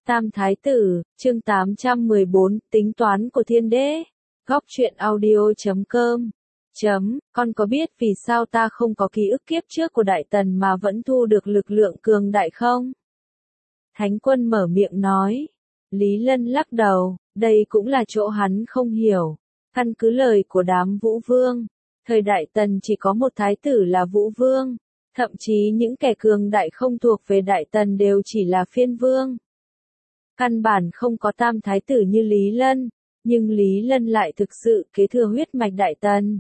Tam Thái Tử, chương 814, tính toán của thiên đế. Góc truyện audio.com. Con có biết vì sao ta không có ký ức kiếp trước của Đại Tần mà vẫn thu được lực lượng cường đại không? Thánh Quân mở miệng nói. Lý Lân lắc đầu, đây cũng là chỗ hắn không hiểu. Căn cứ lời của đám Vũ Vương, thời Đại Tần chỉ có một thái tử là Vũ Vương. Thậm chí những kẻ cường đại không thuộc về Đại Tần đều chỉ là phiên vương. Căn bản không có tam thái tử như Lý Lân, nhưng Lý Lân lại thực sự kế thừa huyết mạch Đại Tần.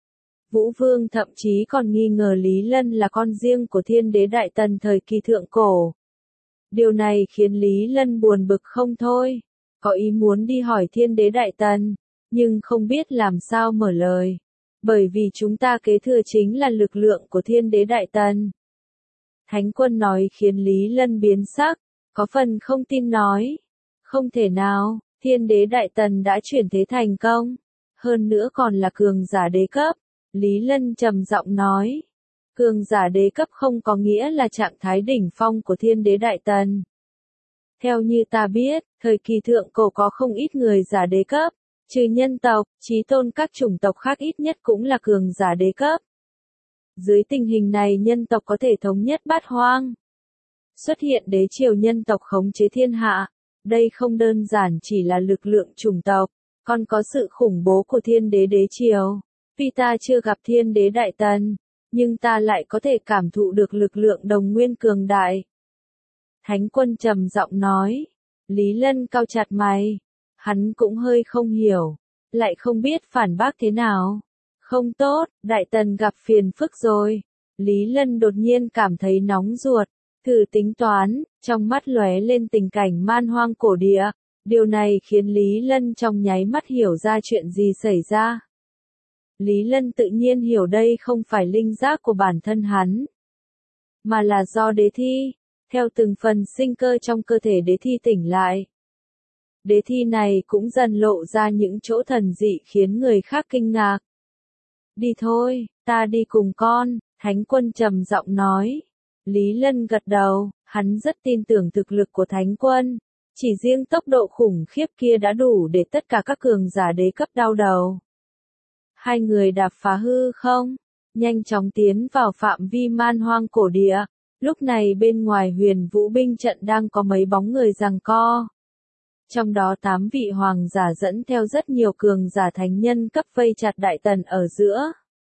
Vũ Vương thậm chí còn nghi ngờ Lý Lân là con riêng của thiên đế Đại Tần thời kỳ thượng cổ. Điều này khiến Lý Lân buồn bực không thôi, có ý muốn đi hỏi thiên đế Đại Tần, nhưng không biết làm sao mở lời. Bởi vì chúng ta kế thừa chính là lực lượng của thiên đế Đại Tần. Thánh Quân nói khiến Lý Lân biến sắc, có phần không tin nói. Không thể nào, thiên đế Đại Tần đã chuyển thế thành công. Hơn nữa còn là cường giả đế cấp. Lý Lân trầm giọng nói. Cường giả đế cấp không có nghĩa là trạng thái đỉnh phong của thiên đế Đại Tần. Theo như ta biết, thời kỳ thượng cổ có không ít người giả đế cấp. Trừ nhân tộc, chí tôn các chủng tộc khác ít nhất cũng là cường giả đế cấp. Dưới tình hình này nhân tộc có thể thống nhất bát hoang. Xuất hiện đế triều nhân tộc khống chế thiên hạ. Đây không đơn giản chỉ là lực lượng chủng tộc, còn có sự khủng bố của thiên đế đế triều. Tuy ta chưa gặp thiên đế Đại Tần, nhưng ta lại có thể cảm thụ được lực lượng đồng nguyên cường đại. Thánh Quân trầm giọng nói. Lý Lân cau chặt mày. Hắn cũng hơi không hiểu, lại không biết phản bác thế nào. Không tốt, Đại Tần gặp phiền phức rồi. Lý Lân đột nhiên cảm thấy nóng ruột, thử tính toán, trong mắt lóe lên tình cảnh man hoang cổ địa. Điều này khiến Lý Lân trong nháy mắt hiểu ra chuyện gì xảy ra. Lý Lân tự nhiên hiểu đây không phải linh giác của bản thân hắn, mà là do đế thi, theo từng phần sinh cơ trong cơ thể đế thi tỉnh lại. Đế thi này cũng dần lộ ra những chỗ thần dị khiến người khác kinh ngạc. Đi thôi, ta đi cùng con, Thánh Quân trầm giọng nói. Lý Lân gật đầu, hắn rất tin tưởng thực lực của Thánh Quân. Chỉ riêng tốc độ khủng khiếp kia đã đủ để tất cả các cường giả đế cấp đau đầu. Hai người đạp phá hư không, nhanh chóng tiến vào phạm vi man hoang cổ địa. Lúc này bên ngoài Huyền Vũ binh trận đang có mấy bóng người giằng co. Trong đó 8 vị hoàng giả dẫn theo rất nhiều cường giả thánh nhân cấp vây chặt Đại Tần ở giữa.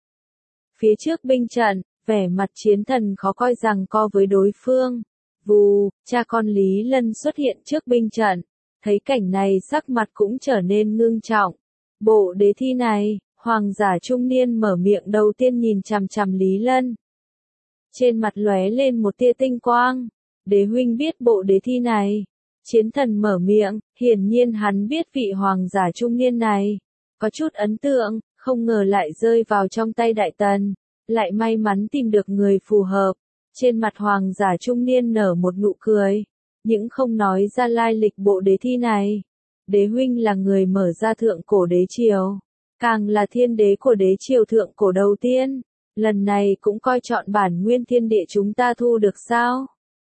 Phía trước binh trận, vẻ mặt chiến thần khó coi giằng co với đối phương. Vù, cha con Lý Lân xuất hiện trước binh trận. Thấy cảnh này sắc mặt cũng trở nên ngưng trọng. Bộ đế thi này, hoàng giả trung niên mở miệng đầu tiên nhìn chằm chằm Lý Lân. Trên mặt lóe lên một tia tinh quang. Đế huynh biết bộ đế thi này. Chiến thần mở miệng, hiển nhiên hắn biết vị hoàng giả trung niên này. Có chút ấn tượng, không ngờ lại rơi vào trong tay Đại Tần. Lại may mắn tìm được người phù hợp. Trên mặt hoàng giả trung niên nở một nụ cười. Nhưng không nói ra lai lịch bộ đế thi này. Đế huynh là người mở ra thượng cổ đế triều. Càng là thiên đế của đế triều thượng cổ đầu tiên. Lần này cũng coi chọn bản nguyên thiên địa chúng ta thu được sao?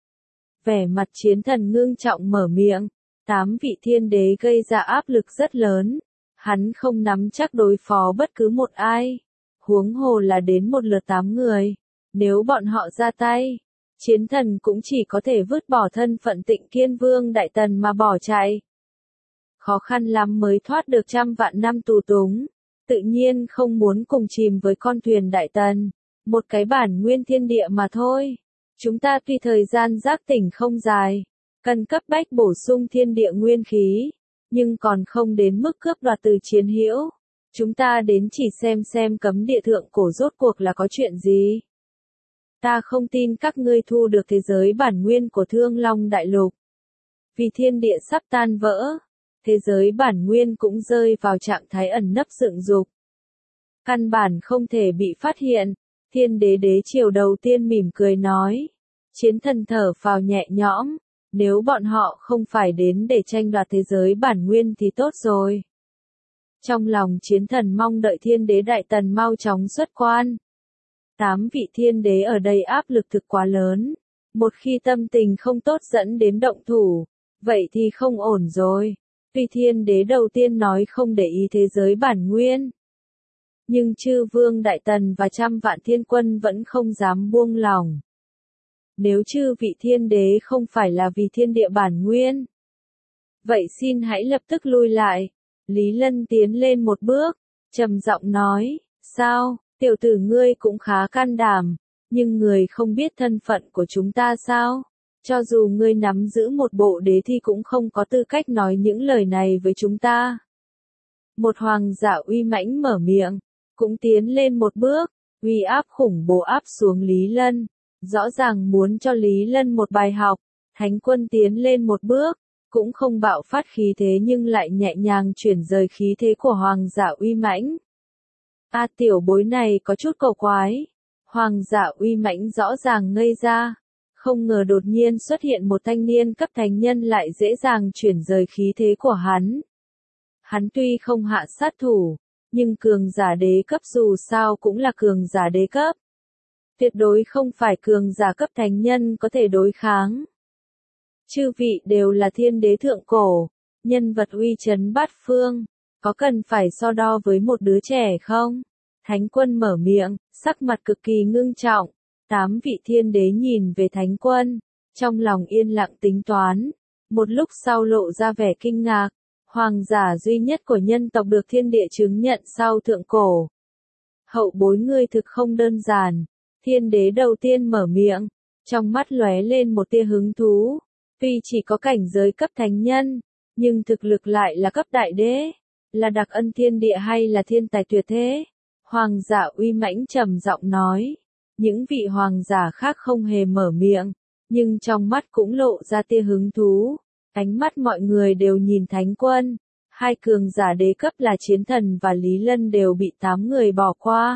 Vẻ mặt chiến thần ngưng trọng mở miệng. 8 vị thiên đế gây ra áp lực rất lớn. Hắn không nắm chắc đối phó bất cứ một ai. Huống hồ là đến một lượt 8 người. Nếu bọn họ ra tay, chiến thần cũng chỉ có thể vứt bỏ thân phận Tịnh Kiên Vương Đại Tần mà bỏ chạy. Khó khăn lắm mới thoát được trăm vạn năm tù túng. Tự nhiên không muốn cùng chìm với con thuyền Đại Tần. Một cái bản nguyên thiên địa mà thôi. Chúng ta tuy thời gian giác tỉnh không dài, cần cấp bách bổ sung thiên địa nguyên khí, nhưng còn không đến mức cướp đoạt từ chiến hữu. Chúng ta đến chỉ xem cấm địa thượng cổ rốt cuộc là có chuyện gì. Ta không tin các ngươi thu được thế giới bản nguyên của Thương Long Đại Lục. Vì thiên địa sắp tan vỡ, thế giới bản nguyên cũng rơi vào trạng thái ẩn nấp dựng dục. Căn bản không thể bị phát hiện. Thiên đế đế triều đầu tiên mỉm cười nói. Chiến thần thở phào nhẹ nhõm. Nếu bọn họ không phải đến để tranh đoạt thế giới bản nguyên thì tốt rồi. Trong lòng chiến thần mong đợi thiên đế Đại Tần mau chóng xuất quan. 8 vị thiên đế ở đây áp lực thực quá lớn. Một khi tâm tình không tốt dẫn đến động thủ, Vậy thì không ổn rồi. Tuy thiên đế đầu tiên nói không để ý thế giới bản nguyên, nhưng chư vương đại tần và trăm vạn thiên quân vẫn không dám buông lòng. Nếu chư vị thiên đế không phải là vì thiên địa bản nguyên, vậy xin hãy lập tức lui lại. Lý Lân tiến lên một bước, trầm giọng nói, sao, tiểu tử ngươi cũng khá can đảm, nhưng người không biết thân phận của chúng ta sao? Cho dù ngươi nắm giữ một bộ đế thì cũng không có tư cách nói những lời này với chúng ta. Một hoàng giả uy mãnh mở miệng, cũng tiến lên một bước, uy áp khủng bố áp xuống Lý Lân, rõ ràng muốn cho Lý Lân một bài học. Thánh quân tiến lên một bước, cũng không bạo phát khí thế nhưng lại nhẹ nhàng chuyển rời khí thế của hoàng giả uy mãnh. Tiểu bối này có chút cầu quái. Hoàng giả uy mãnh rõ ràng ngây ra. Không ngờ đột nhiên xuất hiện một thanh niên cấp thánh nhân lại dễ dàng chuyển rời khí thế của hắn. Hắn tuy không hạ sát thủ, nhưng cường giả đế cấp dù sao cũng là cường giả đế cấp. Tuyệt đối không phải cường giả cấp thánh nhân có thể đối kháng. Chư vị đều là thiên đế thượng cổ, nhân vật uy chấn bát phương, có cần phải so đo với một đứa trẻ không? Thánh quân mở miệng, sắc mặt cực kỳ ngưng trọng. 8 vị thiên đế nhìn về thánh quân, trong lòng yên lặng tính toán. Một lúc sau lộ ra vẻ kinh ngạc, hoàng giả duy nhất của nhân tộc được thiên địa chứng nhận sau thượng cổ. Hậu bối ngươi thực không đơn giản. Thiên đế đầu tiên mở miệng, trong mắt lóe lên một tia hứng thú. Tuy chỉ có cảnh giới cấp thánh nhân, nhưng thực lực lại là cấp đại đế, là đặc ân thiên địa hay là thiên tài tuyệt thế? Hoàng giả uy mãnh trầm giọng nói. Những vị hoàng giả khác không hề mở miệng, nhưng trong mắt cũng lộ ra tia hứng thú. Ánh mắt mọi người đều nhìn thánh quân. Hai cường giả đế cấp là Chiến Thần và Lý Lân đều bị 8 người bỏ qua.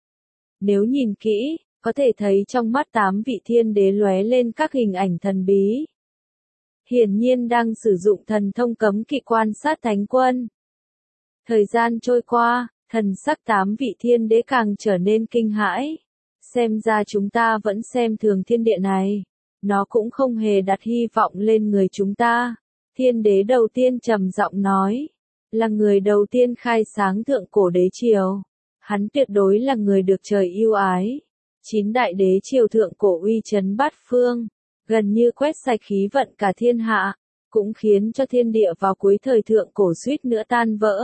Nếu nhìn kỹ, có thể thấy trong mắt 8 vị thiên đế lóe lên các hình ảnh thần bí. Hiển nhiên đang sử dụng thần thông cấm kỵ quan sát thánh quân. Thời gian trôi qua, thần sắc 8 vị thiên đế càng trở nên kinh hãi. Xem ra chúng ta vẫn xem thường thiên địa này. Nó cũng không hề đặt hy vọng lên người chúng ta. Thiên đế đầu tiên trầm giọng nói. Là người đầu tiên khai sáng thượng cổ đế triều. Hắn tuyệt đối là người được trời yêu ái. 9 đại đế triều thượng cổ uy chấn bát phương. Gần như quét sạch khí vận cả thiên hạ. Cũng khiến cho thiên địa vào cuối thời thượng cổ suýt nữa tan vỡ.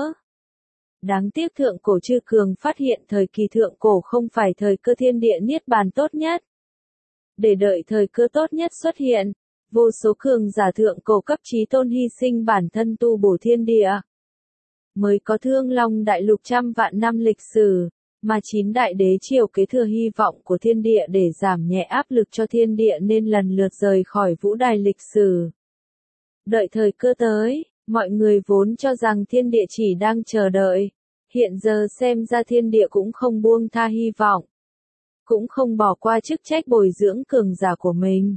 Đáng tiếc thượng cổ chư cường phát hiện thời kỳ thượng cổ không phải thời cơ thiên địa niết bàn tốt nhất. Để đợi thời cơ tốt nhất xuất hiện, vô số cường giả thượng cổ cấp chí tôn hy sinh bản thân tu bổ thiên địa. Mới có Thương Long đại lục trăm vạn năm lịch sử, mà 9 đại đế triều kế thừa hy vọng của thiên địa để giảm nhẹ áp lực cho thiên địa nên lần lượt rời khỏi vũ đài lịch sử. Đợi thời cơ tới. Mọi người vốn cho rằng thiên địa chỉ đang chờ đợi, hiện giờ xem ra thiên địa cũng không buông tha hy vọng, cũng không bỏ qua chức trách bồi dưỡng cường giả của mình.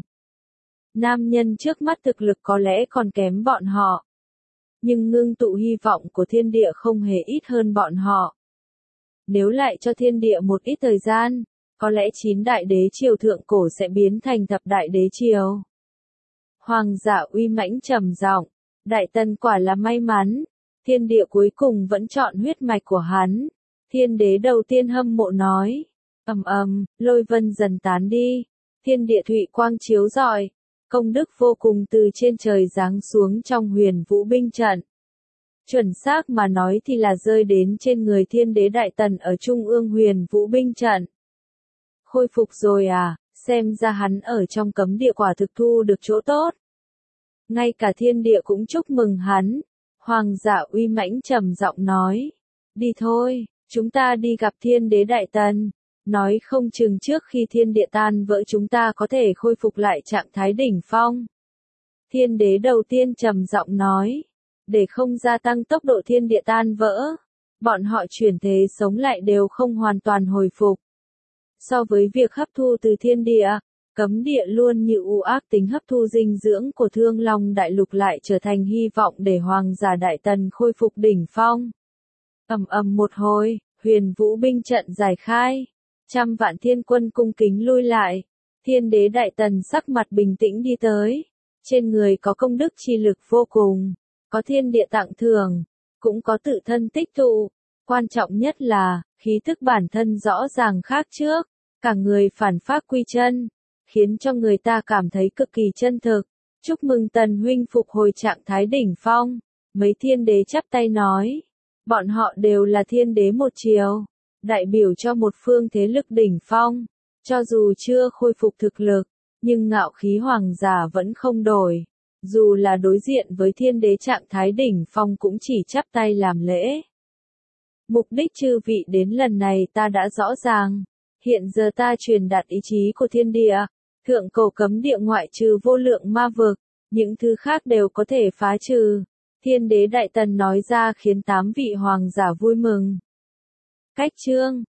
Nam nhân trước mắt thực lực có lẽ còn kém bọn họ, nhưng ngưng tụ hy vọng của thiên địa không hề ít hơn bọn họ. Nếu lại cho thiên địa một ít thời gian, có lẽ 9 đại đế triều thượng cổ sẽ biến thành thập đại đế triều. Hoàng giả uy mãnh trầm giọng. Đại Tần quả là may mắn, thiên địa cuối cùng vẫn chọn huyết mạch của hắn. Thiên đế đầu tiên hâm mộ nói, lôi vân dần tán đi, thiên địa thụy quang chiếu rọi, công đức vô cùng từ trên trời giáng xuống trong huyền vũ binh trận. Chuẩn xác mà nói thì là rơi đến trên người thiên đế Đại Tần ở trung ương huyền vũ binh trận. Khôi phục rồi à, xem ra hắn ở trong cấm địa quả thực thu được chỗ tốt. Ngay cả thiên địa cũng chúc mừng hắn. Hoàng giả uy mãnh trầm giọng nói. Đi thôi, chúng ta đi gặp thiên đế Đại Tần. Nói không chừng trước khi thiên địa tan vỡ chúng ta có thể khôi phục lại trạng thái đỉnh phong. Thiên đế đầu tiên trầm giọng nói. Để không gia tăng tốc độ thiên địa tan vỡ, bọn họ chuyển thế sống lại đều không hoàn toàn hồi phục. So với việc hấp thu từ thiên địa, cấm địa luôn như u ác tính hấp thu dinh dưỡng của Thương Long đại lục lại trở thành hy vọng để hoàng giả Đại Tần khôi phục đỉnh phong. Một hồi, huyền vũ binh trận giải khai. Trăm vạn thiên quân cung kính lui lại. Thiên đế Đại Tần sắc mặt bình tĩnh đi tới. trên người có công đức chi lực vô cùng, có thiên địa tặng thưởng, cũng có tự thân tích tụ. Quan trọng nhất là, khí thức bản thân rõ ràng khác trước, cả người phản pháp quy chân, khiến cho người ta cảm thấy cực kỳ chân thực. Chúc mừng Tần huynh phục hồi trạng thái đỉnh phong. Mấy thiên đế chắp tay nói, bọn họ đều là thiên đế một chiều, đại biểu cho một phương thế lực đỉnh phong, cho dù chưa khôi phục thực lực, nhưng ngạo khí hoàng giả vẫn không đổi. Dù là đối diện với thiên đế trạng thái đỉnh phong cũng chỉ chắp tay làm lễ. Mục đích chư vị đến lần này ta đã rõ ràng. Hiện giờ ta truyền đạt ý chí của thiên địa, thượng cổ cấm địa ngoại trừ vô lượng ma vực, những thứ khác đều có thể phá trừ. Thiên đế Đại Tần nói ra khiến 8 vị hoàng giả vui mừng. Cách chương